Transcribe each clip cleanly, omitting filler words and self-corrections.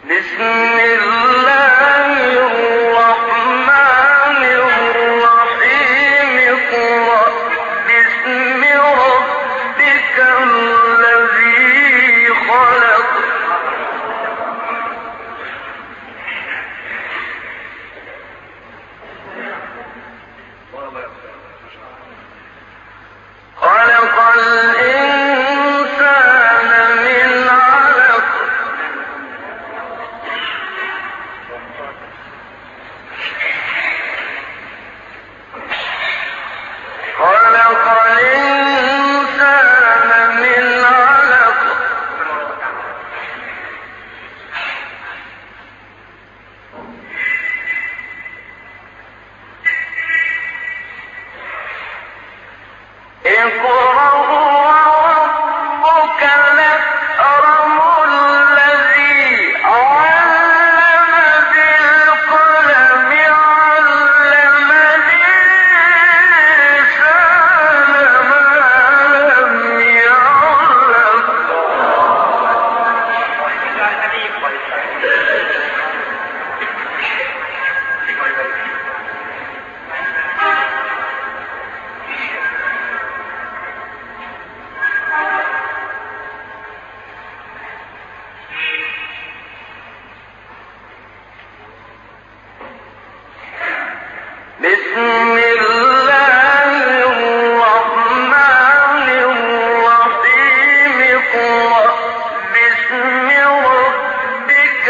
بسم الله الرحمن الرحيم اقرأ باسم ربك الذي خلق خلق الإنسان من علق خلق الإنسان من علق اقرأ وربك الأكرم الذي علم بالقلم علم الإنسان ما لم يعلم بسم الله الرحمن الرحيم اقرأ باسم ربك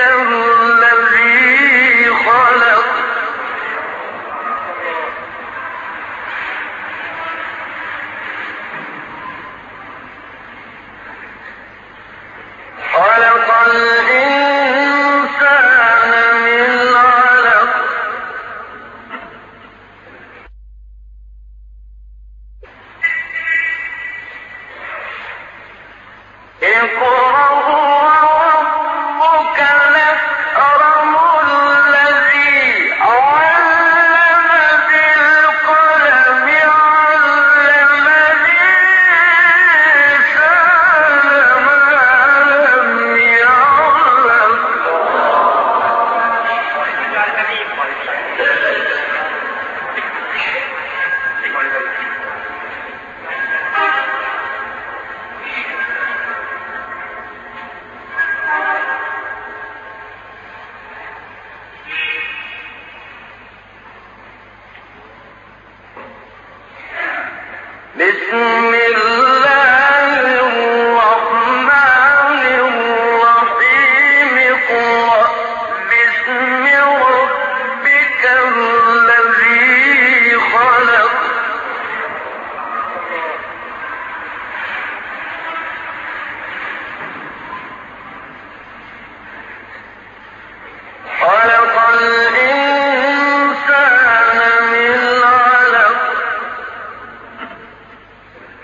الذي خلق خلق الإنسان من علق اقرأ وربك الأكرم الذي علم بالقلم علم الإنسان ما لم يعلم بسم الله الرحمن الرحيم اقرأ باسم ربك الذي خلق خلق الإنسان من علق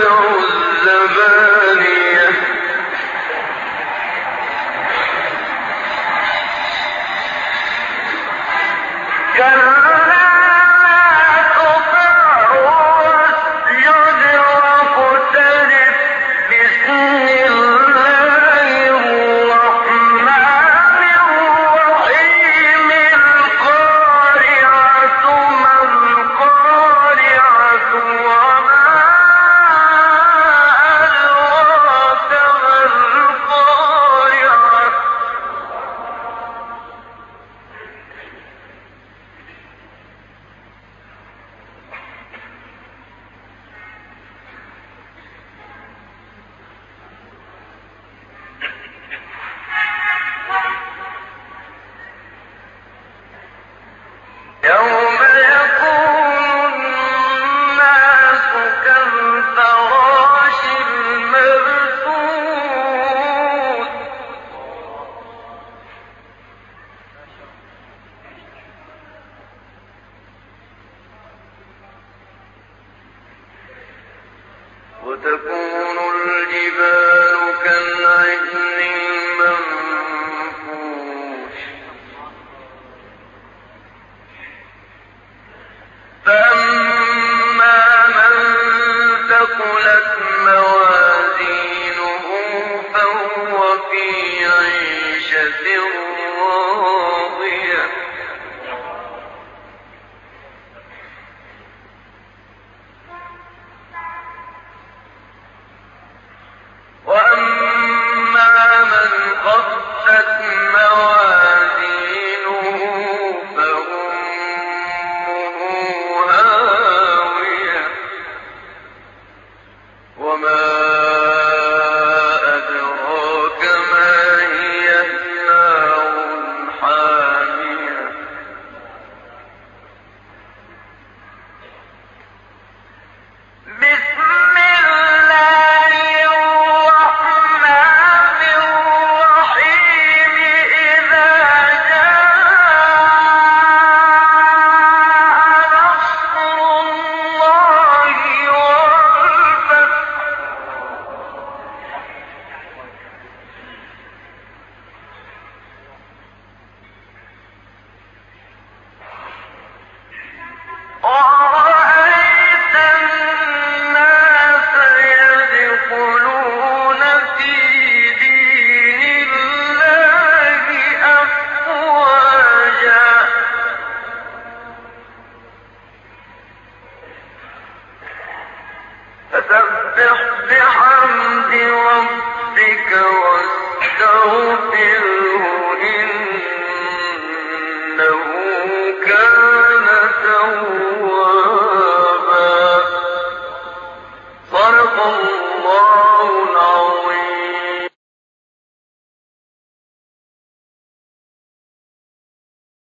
الزبانية كلا لا تطعه واسجد واقترب بسم الله الرحمن الرحيم القارعة ما القارعة وما أدراك ما القارعة يوم يكون الناس كالفراش المبثوث وتكون الجبال كالعهن المنفوش فأما من ثقلت موازينه فهو في عيشة راضية وأما من خفت موازينه فأمه هاوية وما أدراك ما هي نار حامية بسم الله الرحمن الرحيم إذا جاء نصر الله والفتح ورأيت الناس يدخلون في دين الله أفواجا فسبح بحمد